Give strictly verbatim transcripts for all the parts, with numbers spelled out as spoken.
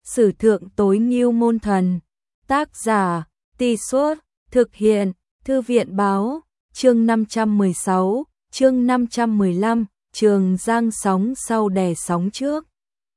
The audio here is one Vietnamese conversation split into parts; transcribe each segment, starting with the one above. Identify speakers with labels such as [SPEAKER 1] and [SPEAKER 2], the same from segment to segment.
[SPEAKER 1] Sử thượng tối ngưu môn thần. Tác giả, Tì Suốt, thực hiện, Thư viện báo, chương năm trăm mười sáu, chương năm trăm mười lăm, Trường Giang sóng sau đè sóng trước.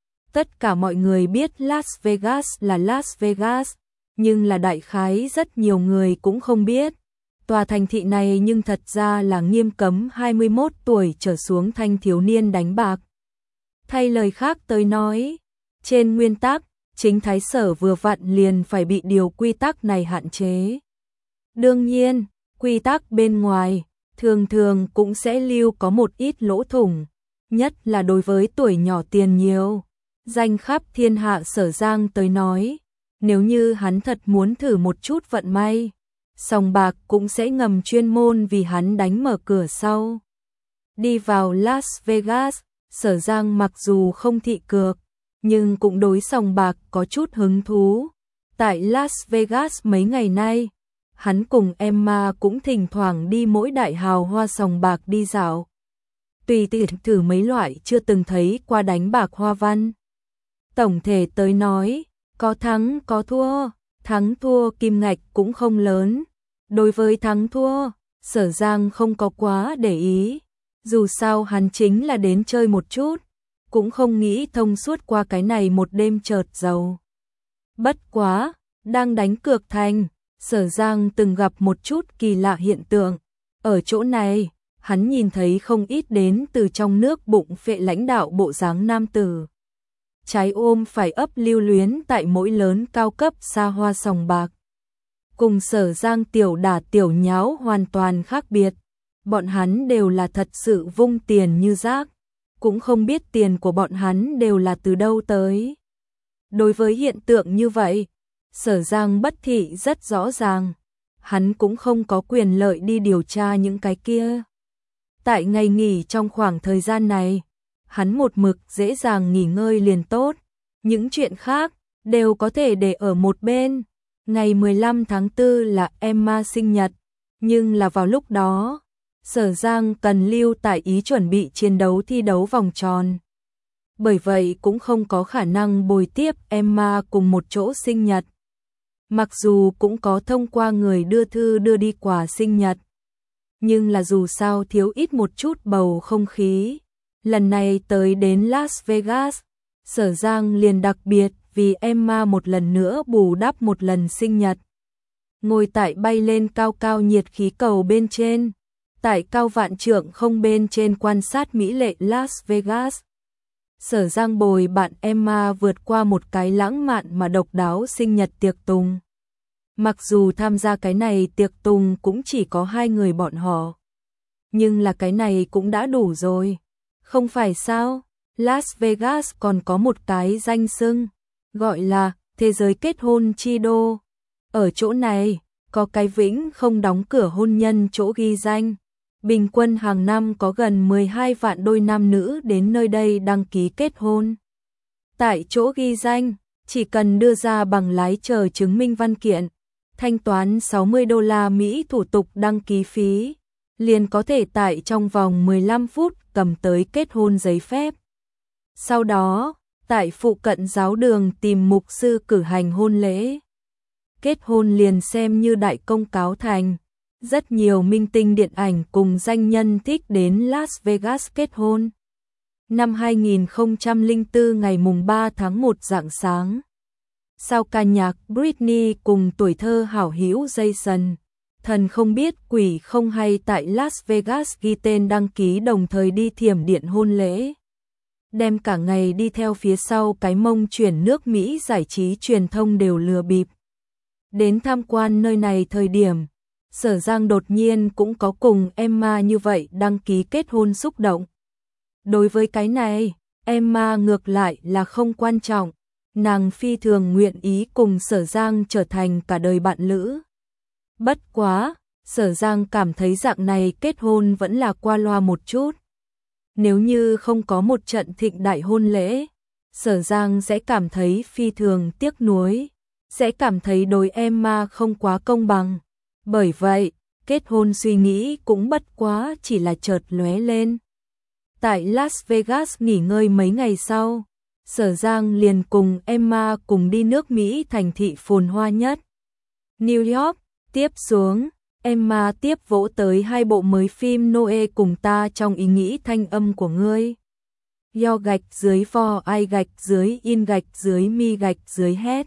[SPEAKER 1] Tất cả mọi người biết Las Vegas là Las Vegas, nhưng là đại khái rất nhiều người cũng không biết. Tòa thành thị này nhưng thật ra là nghiêm cấm hai mươi mốt tuổi trở xuống thanh thiếu niên đánh bạc. Thay lời khác tới nói, trên nguyên tắc, chính thái sở vừa vặn liền phải bị điều quy tắc này hạn chế. Đương nhiên, quy tắc bên ngoài, thường thường cũng sẽ lưu có một ít lỗ thủng, nhất là đối với tuổi nhỏ tiền nhiều. Danh khắp thiên hạ Sở Giang tới nói, nếu như hắn thật muốn thử một chút vận may, sòng bạc cũng sẽ ngầm chuyên môn vì hắn đánh mở cửa sau. Đi vào Las Vegas, Sở Giang mặc dù không thị cược, nhưng cũng đối sòng bạc có chút hứng thú. Tại Las Vegas mấy ngày nay, hắn cùng Emma cũng thỉnh thoảng đi mỗi đại hào hoa sòng bạc đi dạo. Tùy tiện thử mấy loại chưa từng thấy qua đánh bạc hoa văn. Tổng thể tới nói, có thắng có thua, thắng thua kim ngạch cũng không lớn. Đối với thắng thua, Sở Giang không có quá để ý. Dù sao hắn chính là đến chơi một chút, cũng không nghĩ thông suốt qua cái này một đêm chợt giàu. Bất quá, đang đánh cược thành, Sở Giang từng gặp một chút kỳ lạ hiện tượng. Ở chỗ này, hắn nhìn thấy không ít đến từ trong nước bụng phệ lãnh đạo bộ dáng nam tử. Trái ôm phải ấp lưu luyến tại mỗi lớn cao cấp xa hoa sòng bạc. Cùng Sở Giang tiểu đả tiểu nháo hoàn toàn khác biệt. Bọn hắn đều là thật sự vung tiền như rác, cũng không biết tiền của bọn hắn đều là từ đâu tới. Đối với hiện tượng như vậy, Sở Giang bất thị rất rõ ràng, hắn cũng không có quyền lợi đi điều tra những cái kia. Tại ngày nghỉ trong khoảng thời gian này, hắn một mực dễ dàng nghỉ ngơi liền tốt, những chuyện khác đều có thể để ở một bên. Ngày mười lăm tháng tư là Emma sinh nhật, nhưng là vào lúc đó, Sở Giang cần lưu tại Ý chuẩn bị chiến đấu thi đấu vòng tròn. Bởi vậy cũng không có khả năng bồi tiếp Emma cùng một chỗ sinh nhật. Mặc dù cũng có thông qua người đưa thư đưa đi quà sinh nhật, nhưng là dù sao thiếu ít một chút bầu không khí. Lần này tới đến Las Vegas, Sở Giang liền đặc biệt vì Emma một lần nữa bù đắp một lần sinh nhật. Ngồi tại bay lên cao cao nhiệt khí cầu bên trên, tại cao vạn trượng không bên trên quan sát mỹ lệ Las Vegas. Sở Giang bồi bạn Emma vượt qua một cái lãng mạn mà độc đáo sinh nhật tiệc tùng. Mặc dù tham gia cái này tiệc tùng cũng chỉ có hai người bọn họ, nhưng là cái này cũng đã đủ rồi. Không phải sao? Las Vegas còn có một cái danh xưng, gọi là thế giới kết hôn chi đô. Ở chỗ này, có cái vĩnh không đóng cửa hôn nhân chỗ ghi danh. Bình quân hàng năm có gần mười hai vạn đôi nam nữ đến nơi đây đăng ký kết hôn. Tại chỗ ghi danh, chỉ cần đưa ra bằng lái chờ chứng minh văn kiện, thanh toán sáu mươi đô la Mỹ thủ tục đăng ký phí, liền có thể tại trong vòng mười lăm phút cầm tới kết hôn giấy phép. Sau đó, tại phụ cận giáo đường tìm mục sư cử hành hôn lễ. Kết hôn liền xem như đại công cáo thành. Rất nhiều minh tinh điện ảnh cùng danh nhân thích đến Las Vegas kết hôn. Năm hai nghìn không trăm lẻ bốn ngày mùng ba tháng một rạng sáng, sao ca nhạc Britney cùng tuổi thơ hảo hữu Jason, thần không biết quỷ không hay tại Las Vegas ghi tên đăng ký đồng thời đi thiểm điện hôn lễ. Đem cả ngày đi theo phía sau cái mông chuyển nước Mỹ giải trí truyền thông đều lừa bịp. Đến tham quan nơi này thời điểm, Sở Giang đột nhiên cũng có cùng Emma như vậy đăng ký kết hôn xúc động. Đối với cái này, Emma ngược lại là không quan trọng, nàng phi thường nguyện ý cùng Sở Giang trở thành cả đời bạn lữ. Bất quá, Sở Giang cảm thấy dạng này kết hôn vẫn là qua loa một chút. Nếu như không có một trận thịnh đại hôn lễ, Sở Giang sẽ cảm thấy phi thường tiếc nuối, sẽ cảm thấy đối Emma không quá công bằng. Bởi vậy, kết hôn suy nghĩ cũng bất quá chỉ là chợt lóe lên. Tại Las Vegas nghỉ ngơi mấy ngày sau, Sở Giang liền cùng Emma cùng đi nước Mỹ thành thị phồn hoa nhất, New York. Tiếp xuống, Emma tiếp vỗ tới hai bộ mới phim Noe cùng ta trong ý nghĩ thanh âm của ngươi. Do gạch dưới for ai gạch dưới in gạch dưới mi gạch dưới hết.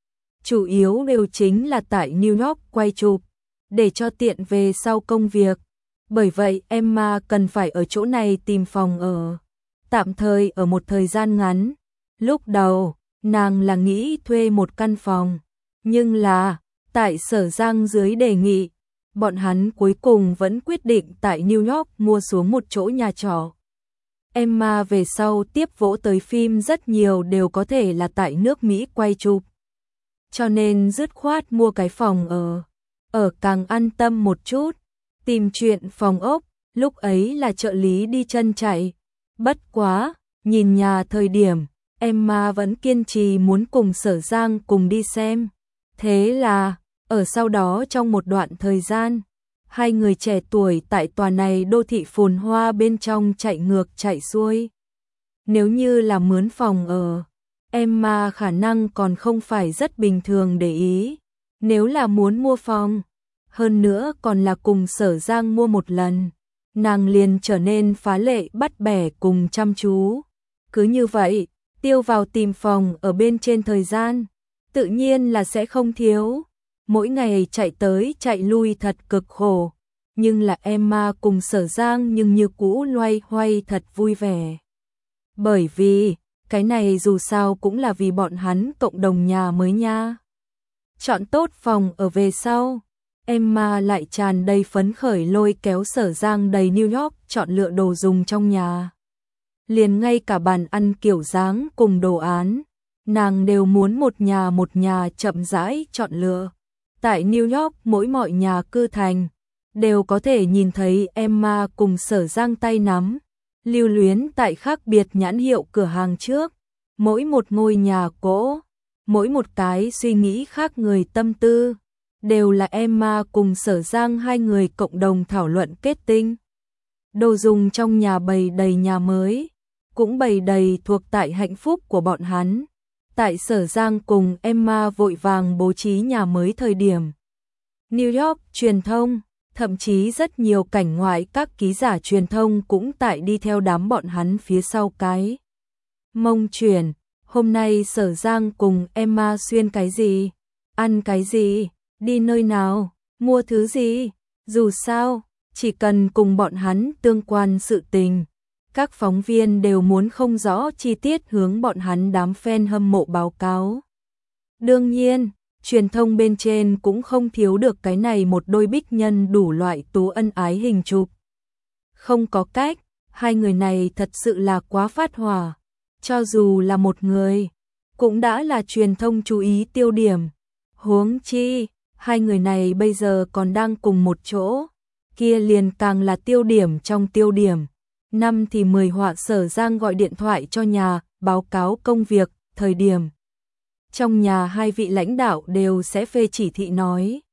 [SPEAKER 1] Chủ yếu đều chính là tại New York quay chụp, để cho tiện về sau công việc. Bởi vậy Emma cần phải ở chỗ này tìm phòng ở, tạm thời ở một thời gian ngắn. Lúc đầu, nàng là nghĩ thuê một căn phòng, nhưng là, tại Sở Giang dưới đề nghị, bọn hắn cuối cùng vẫn quyết định tại New York mua xuống một chỗ nhà trọ. Emma về sau tiếp vỗ tới phim rất nhiều đều có thể là tại nước Mỹ quay chụp. Cho nên dứt khoát mua cái phòng ở, ở càng an tâm một chút. Tìm chuyện phòng ốc, lúc ấy là trợ lý đi chân chạy. Bất quá, nhìn nhà thời điểm, Emma vẫn kiên trì muốn cùng Sở Giang cùng đi xem. Thế là, ở sau đó trong một đoạn thời gian, hai người trẻ tuổi tại tòa này đô thị phồn hoa bên trong chạy ngược chạy xuôi. Nếu như là mướn phòng ở, Emma khả năng còn không phải rất bình thường để ý. Nếu là muốn mua phòng, hơn nữa còn là cùng Sở Giang mua một lần, nàng liền trở nên phá lệ bắt bẻ cùng chăm chú. Cứ như vậy, tiêu vào tìm phòng ở bên trên thời gian, tự nhiên là sẽ không thiếu. Mỗi ngày chạy tới chạy lui thật cực khổ, nhưng là Emma cùng Sở Giang nhưng như cũ loay hoay thật vui vẻ. Bởi vì, cái này dù sao cũng là vì bọn hắn cộng đồng nhà mới nha. Chọn tốt phòng ở về sau, Emma lại tràn đầy phấn khởi lôi kéo Sở Giang đầy New York chọn lựa đồ dùng trong nhà. Liền ngay cả bàn ăn kiểu dáng cùng đồ án, nàng đều muốn một nhà một nhà chậm rãi chọn lựa. Tại New York mỗi mọi nhà cư thành, đều có thể nhìn thấy Emma cùng Sở Giang tay nắm, lưu luyến tại khác biệt nhãn hiệu cửa hàng trước. Mỗi một ngôi nhà cỗ, mỗi một cái suy nghĩ khác người tâm tư, đều là Emma cùng Sở Giang hai người cộng đồng thảo luận kết tinh. Đồ dùng trong nhà bày đầy nhà mới, cũng bày đầy thuộc tại hạnh phúc của bọn hắn. Tại Sở Giang cùng Emma vội vàng bố trí nhà mới thời điểm, New York truyền thông, thậm chí rất nhiều cảnh ngoại các ký giả truyền thông cũng tại đi theo đám bọn hắn phía sau cái mông truyền. Hôm nay Sở Giang cùng Emma xuyên cái gì, ăn cái gì, đi nơi nào, mua thứ gì. Dù sao, chỉ cần cùng bọn hắn tương quan sự tình, các phóng viên đều muốn không rõ chi tiết hướng bọn hắn đám fan hâm mộ báo cáo. Đương nhiên, truyền thông bên trên cũng không thiếu được cái này một đôi bích nhân đủ loại tú ân ái hình chụp. Không có cách, hai người này thật sự là quá phát hỏa. Cho dù là một người, cũng đã là truyền thông chú ý tiêu điểm. Huống chi, hai người này bây giờ còn đang cùng một chỗ, kia liền càng là tiêu điểm trong tiêu điểm. Năm thì mười họa Sở Giang gọi điện thoại cho nhà, báo cáo công việc, thời điểm. Trong nhà hai vị lãnh đạo đều sẽ phê chỉ thị nói.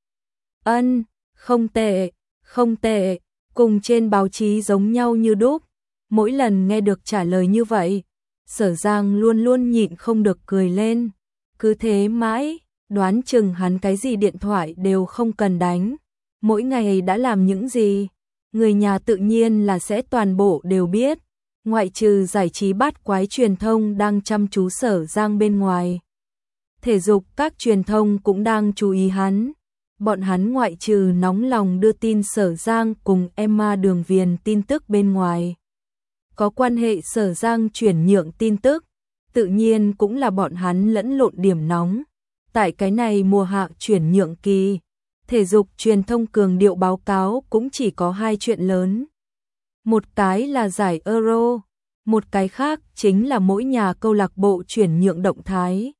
[SPEAKER 1] Ân, không tệ, không tệ, cùng trên báo chí giống nhau như đúc. Mỗi lần nghe được trả lời như vậy, Sở Giang luôn luôn nhịn không được cười lên. Cứ thế mãi, đoán chừng hắn cái gì điện thoại đều không cần đánh. Mỗi ngày đã làm những gì, người nhà tự nhiên là sẽ toàn bộ đều biết. Ngoại trừ giải trí bát quái truyền thông đang chăm chú Sở Giang bên ngoài, thể dục các truyền thông cũng đang chú ý hắn. Bọn hắn ngoại trừ nóng lòng đưa tin Sở Giang cùng Emma Đường Viền tin tức bên ngoài, có quan hệ Sở Giang chuyển nhượng tin tức, tự nhiên cũng là bọn hắn lẫn lộn điểm nóng. Tại cái này mùa hạ chuyển nhượng kỳ, thể dục truyền thông cường điệu báo cáo cũng chỉ có hai chuyện lớn. Một cái là giải Euro, một cái khác chính là mỗi nhà câu lạc bộ chuyển nhượng động thái.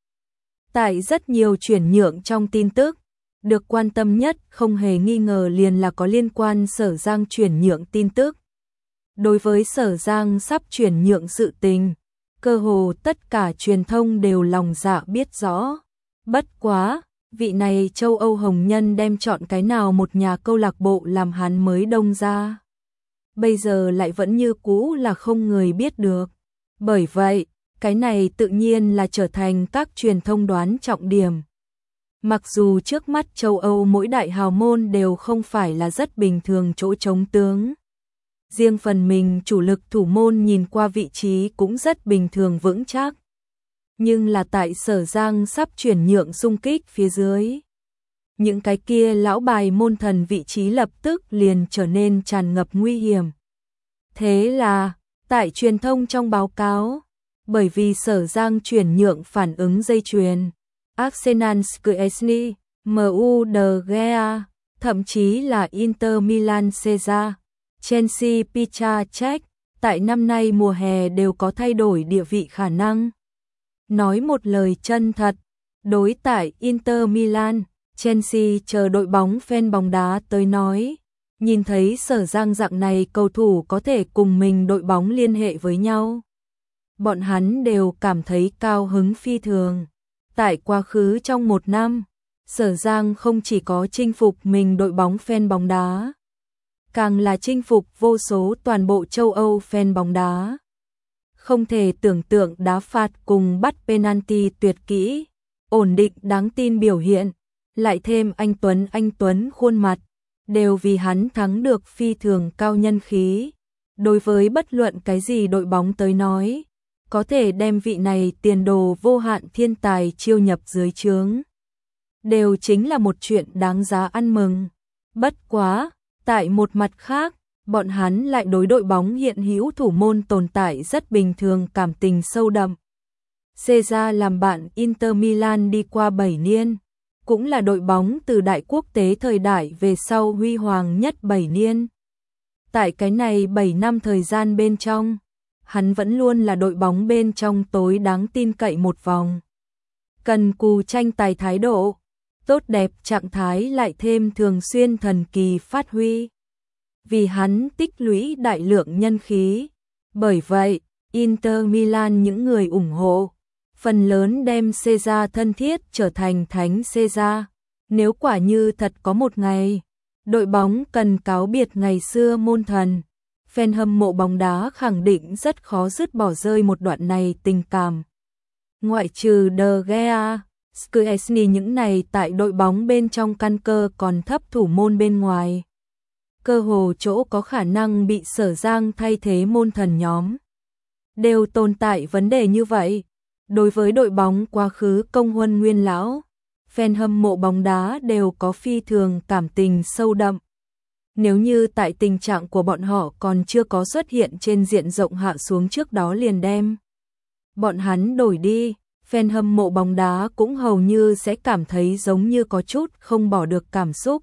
[SPEAKER 1] Tại rất nhiều chuyển nhượng trong tin tức, được quan tâm nhất không hề nghi ngờ liền là có liên quan Sở Giang chuyển nhượng tin tức. Đối với Sở Giang sắp chuyển nhượng sự tình, cơ hồ tất cả truyền thông đều lòng dạ biết rõ. Bất quá, vị này châu Âu hồng nhân đem chọn cái nào một nhà câu lạc bộ làm hắn mới đông ra. Bây giờ lại vẫn như cũ là không người biết được. Bởi vậy, cái này tự nhiên là trở thành các truyền thông đoán trọng điểm. Mặc dù trước mắt châu Âu mỗi đại hào môn đều không phải là rất bình thường chỗ trống tướng. Riêng phần mình chủ lực thủ môn nhìn qua vị trí cũng rất bình thường vững chắc. Nhưng là tại Sở Giang sắp chuyển nhượng xung kích phía dưới. Những cái kia lão bài môn thần vị trí lập tức liền trở nên tràn ngập nguy hiểm. Thế là, tại truyền thông trong báo cáo, bởi vì Sở Giang chuyển nhượng phản ứng dây chuyền, Arsenal Szczesny, em u de Gea, thậm chí là Inter Milan Cesar, Chelsea Petr Cech, tại năm nay mùa hè đều có thay đổi địa vị khả năng. Nói một lời chân thật, đối tại Inter Milan, Chelsea chờ đội bóng fan bóng đá tới nói, nhìn thấy Sở Giang dạng này cầu thủ có thể cùng mình đội bóng liên hệ với nhau. Bọn hắn đều cảm thấy cao hứng phi thường. Tại quá khứ trong một năm, Sở Giang không chỉ có chinh phục mình đội bóng fan bóng đá, càng là chinh phục vô số toàn bộ châu Âu fan bóng đá. Không thể tưởng tượng đá phạt cùng bắt penalty tuyệt kỹ, ổn định đáng tin biểu hiện, lại thêm anh Tuấn anh Tuấn khuôn mặt, đều vì hắn thắng được phi thường cao nhân khí. Đối với bất luận cái gì đội bóng tới nói, có thể đem vị này tiền đồ vô hạn thiên tài chiêu nhập dưới trướng, đều chính là một chuyện đáng giá ăn mừng. Bất quá, tại một mặt khác, bọn hắn lại đối đội bóng hiện hữu thủ môn tồn tại rất bình thường cảm tình sâu đậm. Cesar làm bạn Inter Milan đi qua bảy niên, cũng là đội bóng từ đại quốc tế thời đại về sau huy hoàng nhất bảy niên. Tại cái này bảy năm thời gian bên trong, hắn vẫn luôn là đội bóng bên trong tối đáng tin cậy một vòng. Cần cù tranh tài thái độ, tốt đẹp trạng thái lại thêm thường xuyên thần kỳ phát huy. Vì hắn tích lũy đại lượng nhân khí. Bởi vậy, Inter Milan những người ủng hộ, phần lớn đem Cesar thân thiết trở thành thánh Cesar. Nếu quả như thật có một ngày, đội bóng cần cáo biệt ngày xưa môn thần, fan hâm mộ bóng đá khẳng định rất khó dứt bỏ rơi một đoạn này tình cảm. Ngoại trừ De Gea, Szczesny những này tại đội bóng bên trong căn cơ còn thấp thủ môn bên ngoài, cơ hồ chỗ có khả năng bị Sở Giang thay thế môn thần nhóm, đều tồn tại vấn đề như vậy. Đối với đội bóng quá khứ công huân nguyên lão, fan hâm mộ bóng đá đều có phi thường cảm tình sâu đậm. Nếu như tại tình trạng của bọn họ còn chưa có xuất hiện trên diện rộng hạ xuống trước đó liền đem bọn hắn đổi đi, fan hâm mộ bóng đá cũng hầu như sẽ cảm thấy giống như có chút không bỏ được cảm xúc.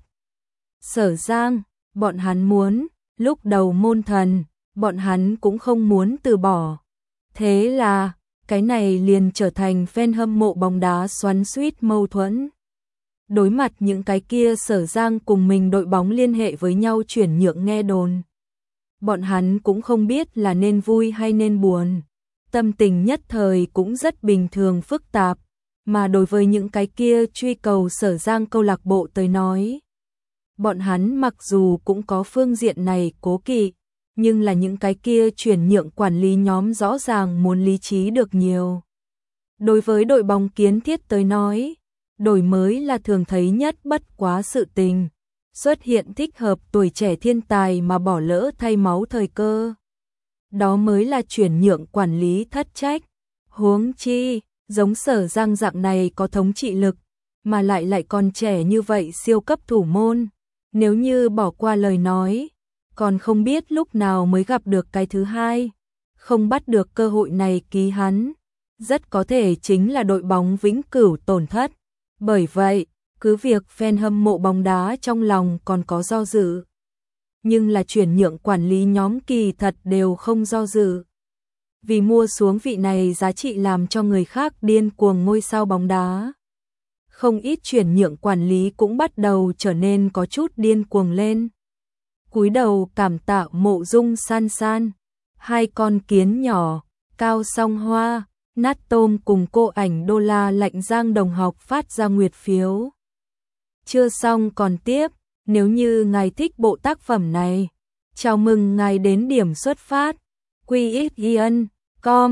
[SPEAKER 1] Sở Giang, bọn hắn muốn, lúc đầu môn thần, bọn hắn cũng không muốn từ bỏ. Thế là, cái này liền trở thành fan hâm mộ bóng đá xoắn xuýt mâu thuẫn. Đối mặt những cái kia Sở Giang cùng mình đội bóng liên hệ với nhau chuyển nhượng nghe đồn, bọn hắn cũng không biết là nên vui hay nên buồn. Tâm tình nhất thời cũng rất bình thường phức tạp, mà đối với những cái kia truy cầu Sở Giang câu lạc bộ tới nói, bọn hắn mặc dù cũng có phương diện này cố kỵ, nhưng là những cái kia chuyển nhượng quản lý nhóm rõ ràng muốn lý trí được nhiều. Đối với đội bóng kiến thiết tới nói, đổi mới là thường thấy nhất bất quá sự tình, xuất hiện thích hợp tuổi trẻ thiên tài mà bỏ lỡ thay máu thời cơ. Đó mới là chuyển nhượng quản lý thất trách. Huống chi, giống Sở Giang dạng này có thống trị lực, mà lại lại còn trẻ như vậy siêu cấp thủ môn. Nếu như bỏ qua lời nói, còn không biết lúc nào mới gặp được cái thứ hai. Không bắt được cơ hội này ký hắn, rất có thể chính là đội bóng vĩnh cửu tổn thất. Bởi vậy, cứ việc fan hâm mộ bóng đá trong lòng còn có do dự, nhưng là chuyển nhượng quản lý nhóm kỳ thật đều không do dự. Vì mua xuống vị này giá trị làm cho người khác điên cuồng ngôi sao bóng đá. Không ít chuyển nhượng quản lý cũng bắt đầu trở nên có chút điên cuồng lên. Cúi đầu cảm tạ Mộ Dung San San, hai con kiến nhỏ, Cao Song Hoa, Nát Tôm cùng cô ảnh đô la Lạnh Giang đồng học phát ra nguyệt phiếu. Chưa xong còn tiếp, nếu như ngài thích bộ tác phẩm này, chào mừng ngài đến điểm xuất phát, quy ích i en chấm com.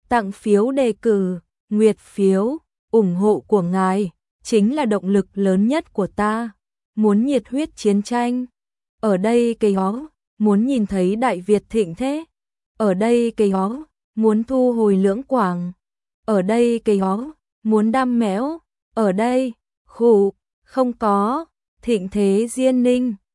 [SPEAKER 1] tặng phiếu đề cử, nguyệt phiếu, ủng hộ của ngài chính là động lực lớn nhất của ta. Muốn nhiệt huyết chiến tranh, ở đây cây ó, muốn nhìn thấy Đại Việt thịnh thế, ở đây cây ó, muốn thu hồi Lưỡng Quảng, ở đây cây ó, muốn đam mẽo, ở đây, khủ, không có, thịnh thế Diên Ninh.